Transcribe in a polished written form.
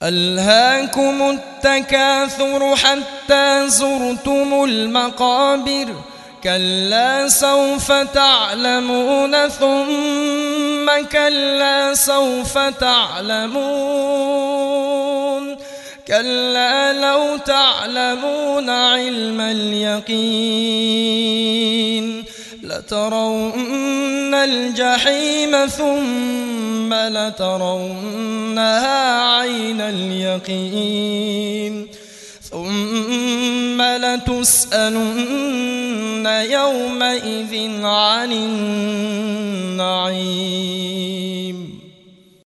ألهاكم التكاثر حتى زرتم المقابر كلا سوف تعلمون ثم كلا سوف تعلمون كلا لو تعلمون علم اليقين لترون الجحيم ثم لترونها عين اليقين ثم لتسألن يومئذ عن النعيم.